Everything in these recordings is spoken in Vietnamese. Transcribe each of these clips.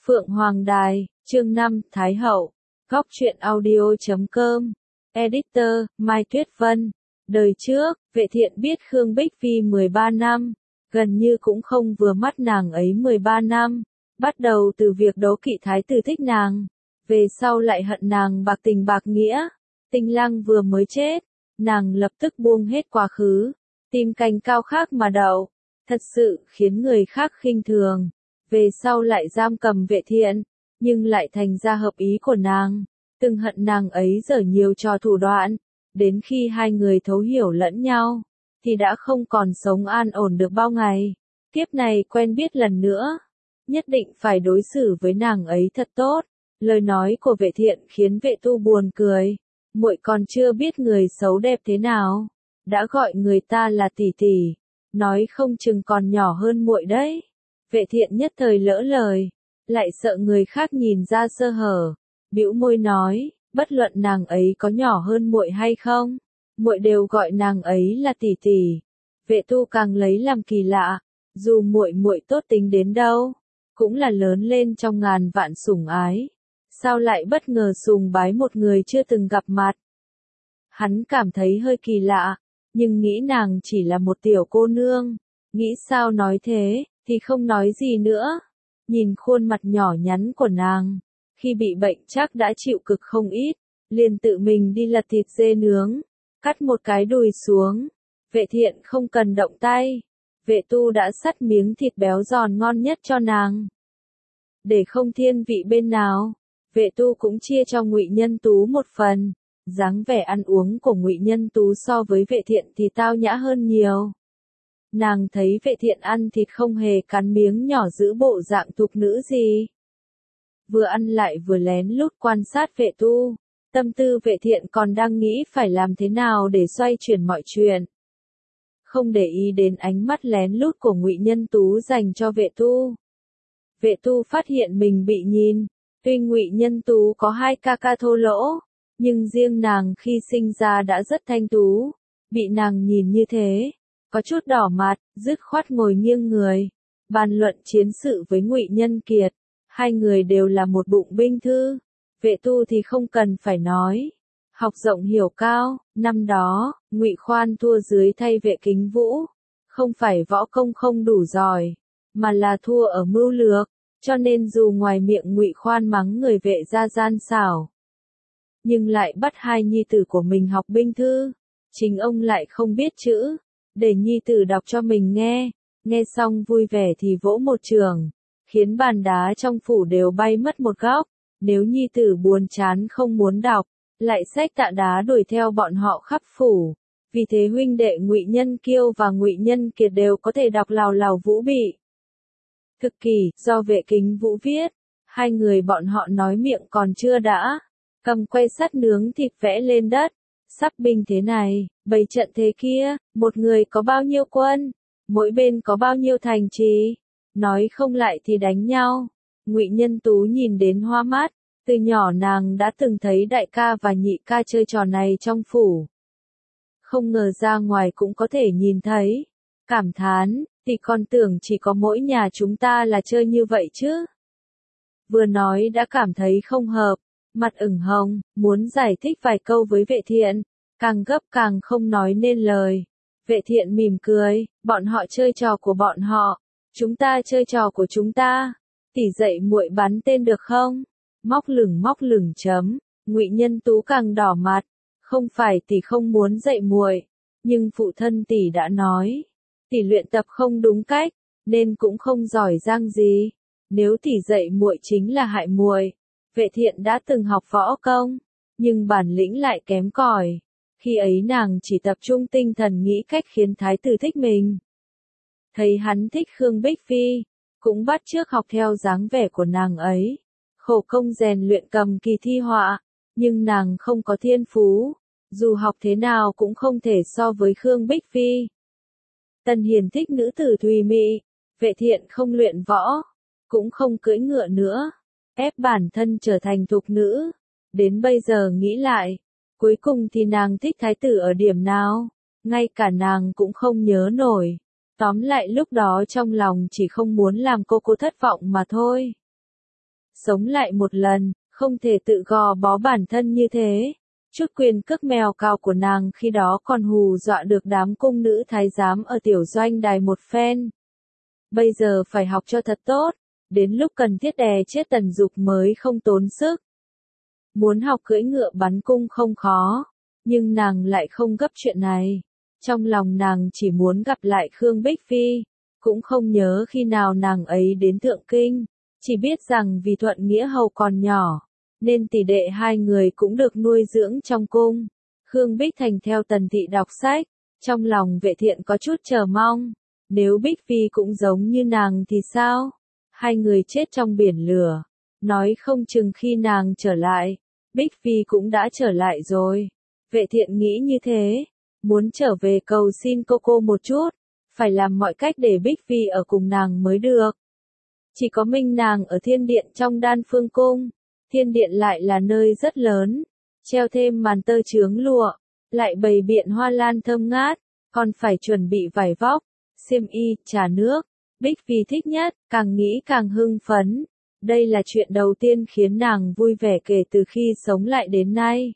Phượng Hoàng Đài, chương 5, Thái Hậu, Góc truyện audio.com, Editor, Mai Tuyết Vân. Đời trước, Vệ Thiện biết Khương Bích Phi 13 năm, gần như cũng không vừa mắt nàng ấy 13 năm, bắt đầu từ việc đố kỵ thái tử thích nàng, về sau lại hận nàng bạc tình bạc nghĩa. Tinh Lăng vừa mới chết, nàng lập tức buông hết quá khứ, tìm cành cao khác mà đậu, thật sự khiến người khác khinh thường. Về sau lại giam cầm Vệ Thiện, nhưng lại thành ra hợp ý của nàng, từng hận nàng ấy giở nhiều trò thủ đoạn, đến khi hai người thấu hiểu lẫn nhau, thì đã không còn sống an ổn được bao ngày. Kiếp này quen biết lần nữa, nhất định phải đối xử với nàng ấy thật tốt. Lời nói của Vệ Thiện khiến Vệ Tu buồn cười, muội còn chưa biết người xấu đẹp thế nào, đã gọi người ta là tỷ tỷ, nói không chừng còn nhỏ hơn muội đấy. Vệ Thiện nhất thời lỡ lời, lại sợ người khác nhìn ra sơ hở, bĩu môi nói, bất luận nàng ấy có nhỏ hơn muội hay không, muội đều gọi nàng ấy là tỷ tỷ. Vệ Tu càng lấy làm kỳ lạ, dù muội tốt tính đến đâu, cũng là lớn lên trong ngàn vạn sủng ái, sao lại bất ngờ sùng bái một người chưa từng gặp mặt. Hắn cảm thấy hơi kỳ lạ, nhưng nghĩ nàng chỉ là một tiểu cô nương, nghĩ sao nói thế, thì không nói gì nữa. Nhìn khuôn mặt nhỏ nhắn của nàng, khi bị bệnh chắc đã chịu cực không ít, liền tự mình đi lật thịt dê nướng, cắt một cái đùi xuống. Vệ Thiện không cần động tay, Vệ Tu đã sắt miếng thịt béo giòn ngon nhất cho nàng. Để không thiên vị bên nào, Vệ Tu cũng chia cho Ngụy Nhân Tú một phần. Dáng vẻ ăn uống của Ngụy Nhân Tú so với Vệ Thiện thì tao nhã hơn nhiều. Nàng thấy Vệ Thiện ăn thịt không hề cắn miếng nhỏ giữ bộ dạng thục nữ gì. Vừa ăn lại vừa lén lút quan sát Vệ Tu, tâm tư Vệ Thiện còn đang nghĩ phải làm thế nào để xoay chuyển mọi chuyện. Không để ý đến ánh mắt lén lút của Ngụy Nhân Tú dành cho Vệ Tu. Vệ Tu phát hiện mình bị nhìn, tuy Ngụy Nhân Tú có hai ca ca thô lỗ, nhưng riêng nàng khi sinh ra đã rất thanh tú, bị nàng nhìn như thế, có chút đỏ mặt, dứt khoát ngồi nghiêng người, bàn luận chiến sự với Ngụy Nhân Kiệt. Hai người đều là một bụng binh thư, Vệ Tu thì không cần phải nói, học rộng hiểu cao. Năm đó, Ngụy Khoan thua dưới tay Vệ Kính Vũ, không phải võ công không đủ giỏi, mà là thua ở mưu lược, cho nên dù ngoài miệng Ngụy Khoan mắng người Vệ gia gian xảo, nhưng lại bắt hai nhi tử của mình học binh thư, chính ông lại không biết chữ, để nhi tử đọc cho mình nghe xong vui vẻ thì vỗ một trường, khiến bàn đá trong phủ đều bay mất một góc. Nếu nhi tử buồn chán không muốn đọc, lại xách tạ đá đuổi theo bọn họ khắp phủ. Vì thế huynh đệ Ngụy Nhân Kiêu và Ngụy Nhân Kiệt đều có thể đọc lào lào vũ bị. Thực kỳ, do Vệ Kính Vũ viết, hai người bọn họ nói miệng còn chưa đã, cầm que sắt nướng thịt vẽ lên đất, sắp binh thế này, bày trận thế kia, một người có bao nhiêu quân, mỗi bên có bao nhiêu thành trì, nói không lại thì đánh nhau. Ngụy Nhân Tú nhìn đến hoa mắt, từ nhỏ nàng đã từng thấy đại ca và nhị ca chơi trò này trong phủ. Không ngờ ra ngoài cũng có thể nhìn thấy, cảm thán, thì còn tưởng chỉ có mỗi nhà chúng ta là chơi như vậy chứ. Vừa nói đã cảm thấy không hợp, mặt ửng hồng, muốn giải thích vài câu với Vệ Thiện, càng gấp càng không nói nên lời. Vệ Thiện mỉm cười, bọn họ chơi trò của bọn họ, chúng ta chơi trò của chúng ta. Tỷ dạy muội bắn tên được không? Móc lửng chấm. Ngụy Nhân Tú càng đỏ mặt, không phải tỷ không muốn dạy muội, nhưng phụ thân tỷ đã nói, tỷ luyện tập không đúng cách, nên cũng không giỏi giang gì. Nếu tỷ dạy muội chính là hại muội. Vệ Thiện đã từng học võ công, nhưng bản lĩnh lại kém cỏi. Khi ấy nàng chỉ tập trung tinh thần nghĩ cách khiến thái tử thích mình. Thấy hắn thích Khương Bích Phi, cũng bắt chước học theo dáng vẻ của nàng ấy, khổ công rèn luyện cầm kỳ thi họa, nhưng nàng không có thiên phú, dù học thế nào cũng không thể so với Khương Bích Phi. Tần Hiền thích nữ tử thùy mị, Vệ Thiện không luyện võ, cũng không cưỡi ngựa nữa, ép bản thân trở thành thục nữ. Đến bây giờ nghĩ lại, cuối cùng thì nàng thích thái tử ở điểm nào, ngay cả nàng cũng không nhớ nổi. Tóm lại lúc đó trong lòng chỉ không muốn làm cô thất vọng mà thôi. sống lại một lần, không thể tự gò bó bản thân như thế. Chút quyền cước mèo cào của nàng khi đó còn hù dọa được đám cung nữ thái giám ở tiểu doanh đài một phen. Bây giờ phải học cho thật tốt, đến lúc cần thiết đè chết Tần Dục mới không tốn sức. Muốn học cưỡi ngựa bắn cung không khó, nhưng nàng lại không gấp chuyện này. Trong lòng nàng chỉ muốn gặp lại Khương Bích Phi, cũng không nhớ khi nào nàng ấy đến Thượng Kinh, chỉ biết rằng vì Thuận Nghĩa Hầu còn nhỏ, nên tỷ đệ hai người cũng được nuôi dưỡng trong cung. Khương Bích Thành theo Tần Thị đọc sách, trong lòng Vệ Thiện có chút chờ mong, nếu Bích Phi cũng giống như nàng thì sao? Hai người chết trong biển lửa, nói không chừng khi nàng trở lại, Bích Phi cũng đã trở lại rồi. Vệ Thiện nghĩ như thế, muốn trở về cầu xin cô một chút, phải làm mọi cách để Bích Phi ở cùng nàng mới được. Chỉ có mình nàng ở thiên điện trong Đan Phương Cung, thiên điện lại là nơi rất lớn, treo thêm màn tơ chướng lụa, lại bày biện hoa lan thơm ngát, còn phải chuẩn bị vải vóc, xiêm y, trà nước. Bích Phi thích nhất, càng nghĩ càng hưng phấn. Đây là chuyện đầu tiên khiến nàng vui vẻ kể từ khi sống lại đến nay.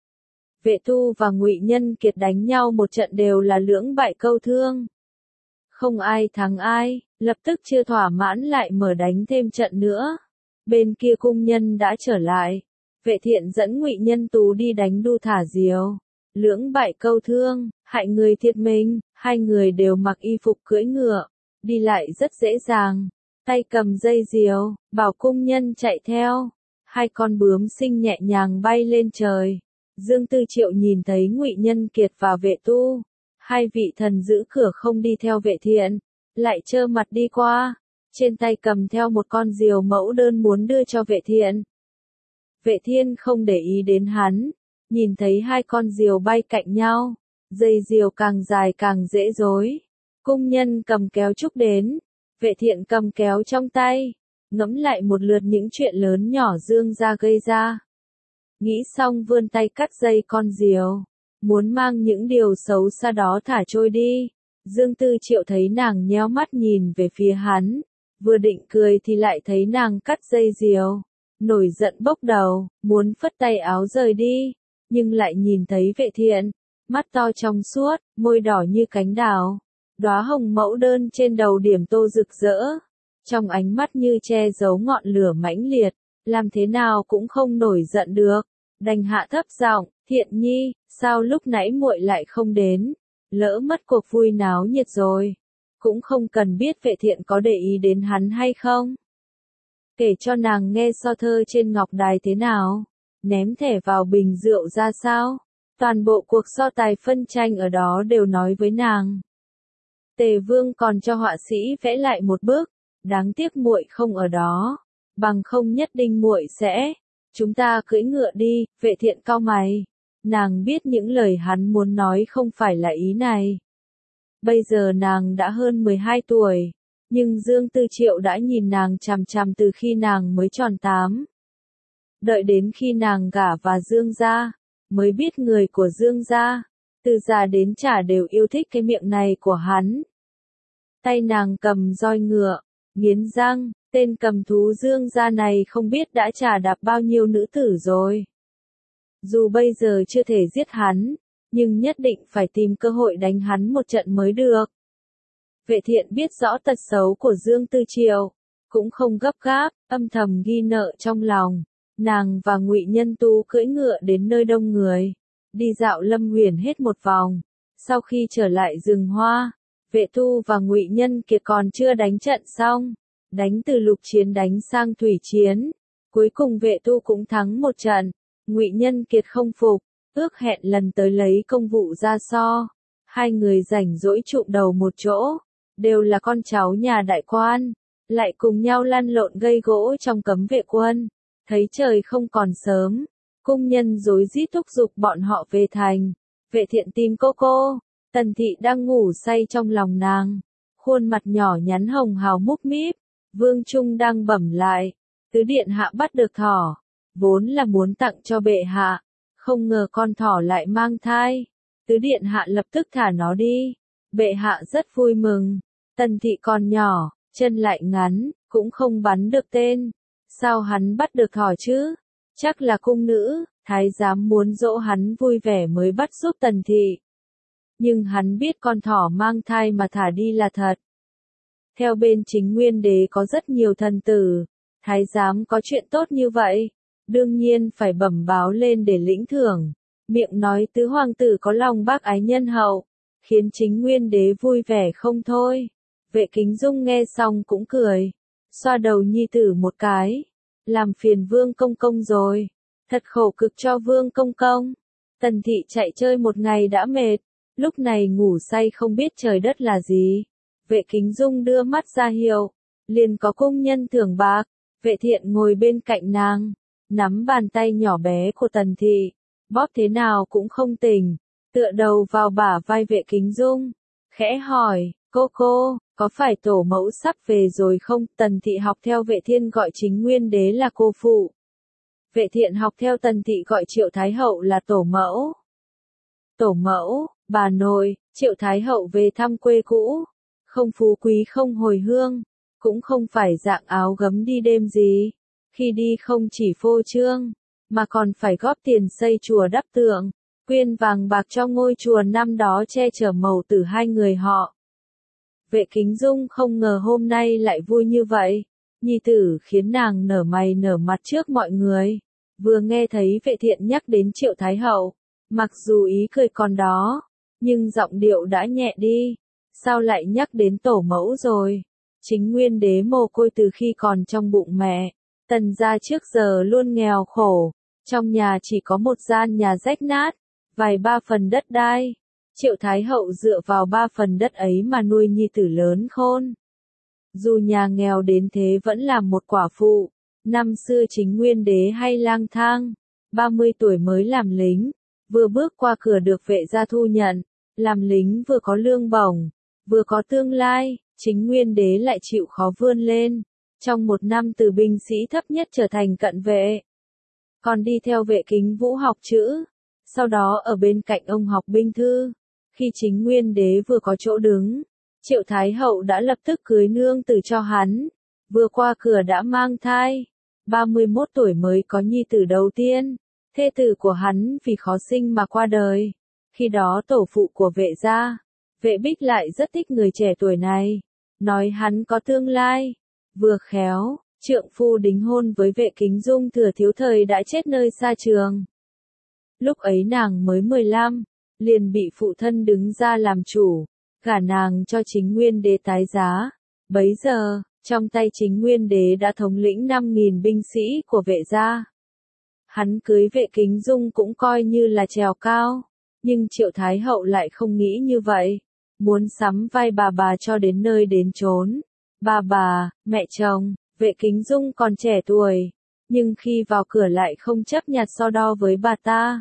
Vệ Tu và Ngụy Nhân Kiệt đánh nhau một trận đều là lưỡng bại câu thương. Không ai thắng ai, lập tức chưa thỏa mãn lại mở đánh thêm trận nữa. Bên kia cung nhân đã trở lại. Vệ Thiện dẫn Ngụy Nhân Tú đi đánh đu thả diều. Lưỡng bại câu thương, hại người thiệt mình, hai người đều mặc y phục cưỡi ngựa, đi lại rất dễ dàng, tay cầm dây diều, bảo cung nhân chạy theo. Hai con bướm xinh nhẹ nhàng bay lên trời. Dương Tư Triệu nhìn thấy Ngụy Nhân Kiệt và Vệ Tu, hai vị thần giữ cửa không đi theo Vệ Thiện, lại trơ mặt đi qua, trên tay cầm theo một con diều mẫu đơn muốn đưa cho Vệ Thiện. Vệ Thiên không để ý đến hắn, nhìn thấy hai con diều bay cạnh nhau, dây diều càng dài càng dễ dối. Cung nhân cầm kéo trúc đến, Vệ Thiện cầm kéo trong tay, ngẫm lại một lượt những chuyện lớn nhỏ Dương gia gây ra. Nghĩ xong vươn tay cắt dây con diều, muốn mang những điều xấu xa đó thả trôi đi. Dương Tư Triệu thấy nàng nhéo mắt nhìn về phía hắn, vừa định cười thì lại thấy nàng cắt dây diều, nổi giận bốc đầu, muốn phất tay áo rời đi, nhưng lại nhìn thấy Vệ Thiện, mắt to trong suốt, môi đỏ như cánh đào, đóa hồng mẫu đơn trên đầu điểm tô rực rỡ, trong ánh mắt như che giấu ngọn lửa mãnh liệt, làm thế nào cũng không nổi giận được, đành hạ thấp giọng, Thiện nhi, sao lúc nãy muội lại không đến, lỡ mất cuộc vui náo nhiệt rồi, cũng không cần biết Vệ Thiện có để ý đến hắn hay không. Kể cho nàng nghe so thơ trên ngọc đài thế nào, ném thẻ vào bình rượu ra sao, toàn bộ cuộc so tài phân tranh ở đó đều nói với nàng. Tề Vương còn cho họa sĩ vẽ lại một bức, đáng tiếc muội không ở đó, bằng không nhất định muội sẽ, chúng ta cưỡi ngựa đi. Vệ Thiện cau mày, nàng biết những lời hắn muốn nói không phải là ý này. Bây giờ nàng đã hơn 12 tuổi, nhưng Dương Tư Triệu đã nhìn nàng chằm chằm từ khi nàng mới tròn 8. Đợi đến khi nàng gả vào Dương gia, mới biết người của Dương gia, từ già đến trẻ đều yêu thích cái miệng này của hắn. Tay nàng cầm roi ngựa, nghiến răng, tên cầm thú Dương gia này không biết đã trà đạp bao nhiêu nữ tử rồi. Dù bây giờ chưa thể giết hắn, nhưng nhất định phải tìm cơ hội đánh hắn một trận mới được. Vệ Thiện biết rõ tật xấu của Dương Tư Triệu, cũng không gấp gáp, âm thầm ghi nợ trong lòng. Nàng và Ngụy Nhân Tú cưỡi ngựa đến nơi đông người, đi dạo Lâm Huyền hết một vòng. Sau khi trở lại rừng hoa, Vệ Tu và Ngụy Nhân Kiệt còn chưa đánh trận xong, đánh từ lục chiến đánh sang thủy chiến, cuối cùng Vệ Tu cũng thắng một trận. Ngụy Nhân Kiệt không phục, ước hẹn lần tới lấy công vụ ra so. Hai người rảnh rỗi chụm đầu một chỗ, đều là con cháu nhà đại quan, lại cùng nhau lăn lộn gây gỗ trong cấm vệ quân. Thấy trời không còn sớm, cung nhân rối rít thúc giục bọn họ về thành. Vệ Thiện tìm cô, Tần Thị đang ngủ say trong lòng nàng, khuôn mặt nhỏ nhắn hồng hào múc míp. Vương Trung đang bẩm lại, tứ điện hạ bắt được thỏ, vốn là muốn tặng cho bệ hạ, không ngờ con thỏ lại mang thai. Tứ điện hạ lập tức thả nó đi, bệ hạ rất vui mừng. Tần Thị còn nhỏ, chân lại ngắn, cũng không bắn được tên, Sao hắn bắt được thỏ chứ? Chắc là cung nữ, thái giám muốn dỗ hắn vui vẻ mới bắt giúp Tần thị. Nhưng hắn biết con thỏ mang thai mà thả đi là thật. Theo bên chính nguyên đế có rất nhiều thần tử, thái giám có chuyện tốt như vậy, đương nhiên phải bẩm báo lên để lĩnh thưởng. Miệng nói tứ hoàng tử có lòng bác ái nhân hậu, khiến chính nguyên đế vui vẻ không thôi. Vệ Kính Dung nghe xong cũng cười, xoa đầu nhi tử một cái, làm phiền Vương công công rồi, thật khổ cực cho Vương công công. Tần thị chạy chơi một ngày đã mệt, lúc này ngủ say không biết trời đất là gì. Vệ Kính Dung đưa mắt ra hiệu, liền có công nhân thưởng bạc. Vệ Thiện ngồi bên cạnh nàng, nắm bàn tay nhỏ bé của Tần thị, bóp thế nào cũng không tỉnh, tựa đầu vào bả vai Vệ Kính Dung, khẽ hỏi, cô, có phải tổ mẫu sắp về rồi không? Tần thị học theo Vệ Thiên gọi chính nguyên đế là cô phụ. Vệ Thiện học theo Tần thị gọi Triệu Thái hậu là tổ mẫu. Tổ mẫu, bà nội, Triệu Thái hậu về thăm quê cũ, không phú quý không hồi hương, cũng không phải dạng áo gấm đi đêm gì. Khi đi không chỉ phô trương, mà còn phải góp tiền xây chùa đắp tượng, quyên vàng bạc cho ngôi chùa năm đó che chở mầu tử hai người họ. Vệ Kính Dung không ngờ hôm nay lại vui như vậy, nhi tử khiến nàng nở mày nở mặt trước mọi người. Vừa nghe thấy Vệ Thiện nhắc đến Triệu Thái hậu, mặc dù ý cười còn đó, nhưng giọng điệu đã nhẹ đi. Sao lại nhắc đến tổ mẫu rồi? Chính nguyên đế mồ côi từ khi còn trong bụng mẹ. Tần gia trước giờ luôn nghèo khổ, trong nhà chỉ có một gian nhà rách nát, vài ba phần đất đai. Triệu Thái hậu dựa vào 3 phần đất ấy mà nuôi nhi tử lớn khôn. Dù nhà nghèo đến thế vẫn là một quả phụ. Năm xưa chính nguyên đế hay lang thang, 30 tuổi mới làm lính, vừa bước qua cửa được vệ gia thu nhận, làm lính vừa có lương bổng, vừa có tương lai, chính nguyên đế lại chịu khó vươn lên. Trong một năm từ binh sĩ thấp nhất trở thành cận vệ. Còn đi theo Vệ Kính Vũ học chữ, sau đó ở bên cạnh ông học binh thư. Khi chính nguyên đế vừa có chỗ đứng, Triệu Thái hậu đã lập tức cưới nương tử cho hắn, vừa qua cửa đã mang thai, 31 tuổi mới có nhi tử đầu tiên, thê tử của hắn vì khó sinh mà qua đời. Khi đó tổ phụ của Vệ gia, Vệ Bích lại rất thích người trẻ tuổi này, nói hắn có tương lai. Vừa khéo, trượng phu đính hôn với Vệ Kính Dung thừa thiếu thời đã chết nơi xa trường. Lúc ấy nàng mới 15, liền bị phụ thân đứng ra làm chủ, gả nàng cho chính nguyên đế tái giá. Bấy giờ, trong tay chính nguyên đế đã thống lĩnh 5.000 binh sĩ của Vệ gia. Hắn cưới Vệ Kính Dung cũng coi như là trèo cao, nhưng Triệu Thái hậu lại không nghĩ như vậy, muốn sắm vai bà cho đến nơi đến chốn. Bà, mẹ chồng, Vệ Kính Dung còn trẻ tuổi, nhưng khi vào cửa lại không chấp nhặt so đo với bà ta.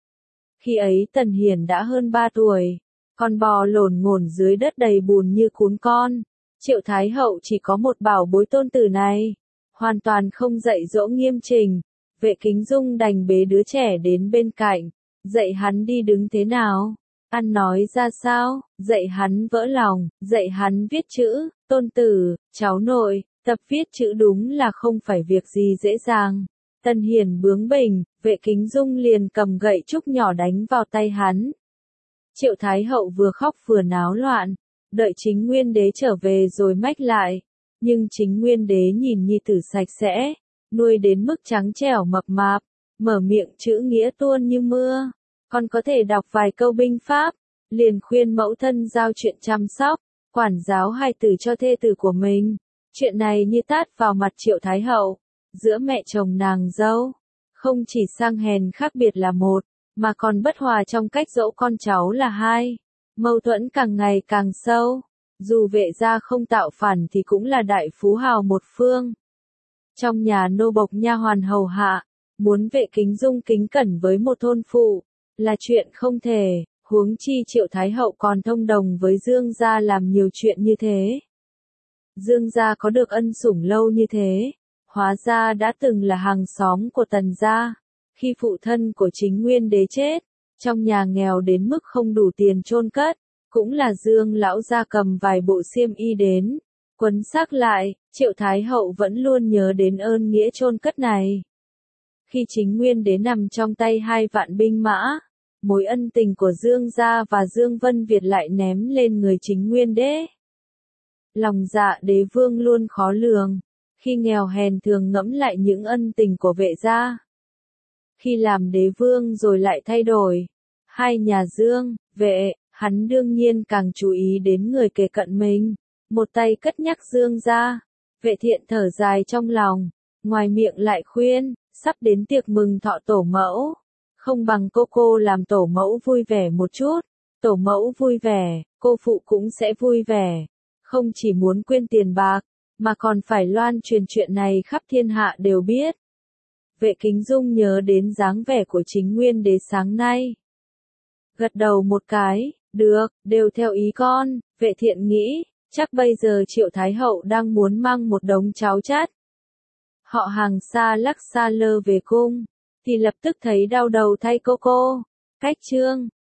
Khi ấy Tần Hiển đã hơn 3 tuổi, con bò lổn ngổn dưới đất đầy bùn như cún con. Triệu Thái hậu chỉ có một bảo bối tôn tử này, hoàn toàn không dạy dỗ nghiêm trình. Vệ Kính Dung đành bế đứa trẻ đến bên cạnh, dạy hắn đi đứng thế nào, ăn nói ra sao, dạy hắn vỡ lòng, dạy hắn viết chữ. Tôn tử, cháu nội, tập viết chữ đúng là không phải việc gì dễ dàng. Tần Hiển bướng bỉnh, Vệ Kính Dung liền cầm gậy trúc nhỏ đánh vào tay hắn. Triệu Thái hậu vừa khóc vừa náo loạn, đợi chính nguyên đế trở về rồi mách lại. Nhưng chính nguyên đế nhìn nhi tử sạch sẽ, nuôi đến mức trắng trẻo mập mạp, mở miệng chữ nghĩa tuôn như mưa, còn có thể đọc vài câu binh pháp, liền khuyên mẫu thân giao chuyện chăm sóc, quản giáo hài tử cho thê tử của mình. Chuyện này như tát vào mặt Triệu Thái hậu, giữa mẹ chồng nàng dâu, không chỉ sang hèn khác biệt là một, mà còn bất hòa trong cách dỗ con cháu là hai. Mâu thuẫn càng ngày càng sâu, dù Vệ gia không tạo phản thì cũng là đại phú hào một phương. Trong nhà nô bộc nha hoàn hầu hạ, muốn Vệ Kính Dung kính cẩn với một thôn phụ, là chuyện không thể. Huống chi Triệu Thái hậu còn thông đồng với Dương gia làm nhiều chuyện như thế. Dương gia có được ân sủng lâu như thế, hóa ra đã từng là hàng xóm của Tần gia. Khi phụ thân của chính nguyên đế chết, trong nhà nghèo đến mức không đủ tiền chôn cất, cũng là Dương lão gia cầm vài bộ xiêm y đến, quấn xác lại, Triệu Thái Hậu vẫn luôn nhớ đến ơn nghĩa chôn cất này. Khi chính nguyên đế nằm trong tay 2 vạn binh mã, mối ân tình của Dương gia và Dương Vân Việt lại ném lên người chính nguyên đế. Lòng dạ đế vương luôn khó lường, khi nghèo hèn thường ngẫm lại những ân tình của Vệ gia. Khi làm đế vương rồi lại thay đổi. Hai nhà Dương, Vệ, hắn đương nhiên càng chú ý đến người kề cận mình. Một tay cất nhắc Dương gia, Vệ Thiện thở dài trong lòng, ngoài miệng lại khuyên, sắp đến tiệc mừng thọ tổ mẫu, không bằng cô làm tổ mẫu vui vẻ một chút. Tổ mẫu vui vẻ, cô phụ cũng sẽ vui vẻ. Không chỉ muốn quyên tiền bạc, mà còn phải loan truyền chuyện này khắp thiên hạ đều biết. Vệ Kính Dung nhớ đến dáng vẻ của chính nguyên đế sáng nay. Gật đầu một cái, được, đều theo ý con. Vệ Thiện nghĩ, chắc bây giờ Triệu Thái Hậu đang muốn mang một đống cháu chắt. Họ hàng xa lắc xa lơ về cung, thì lập tức thấy đau đầu thay cô. Cách chương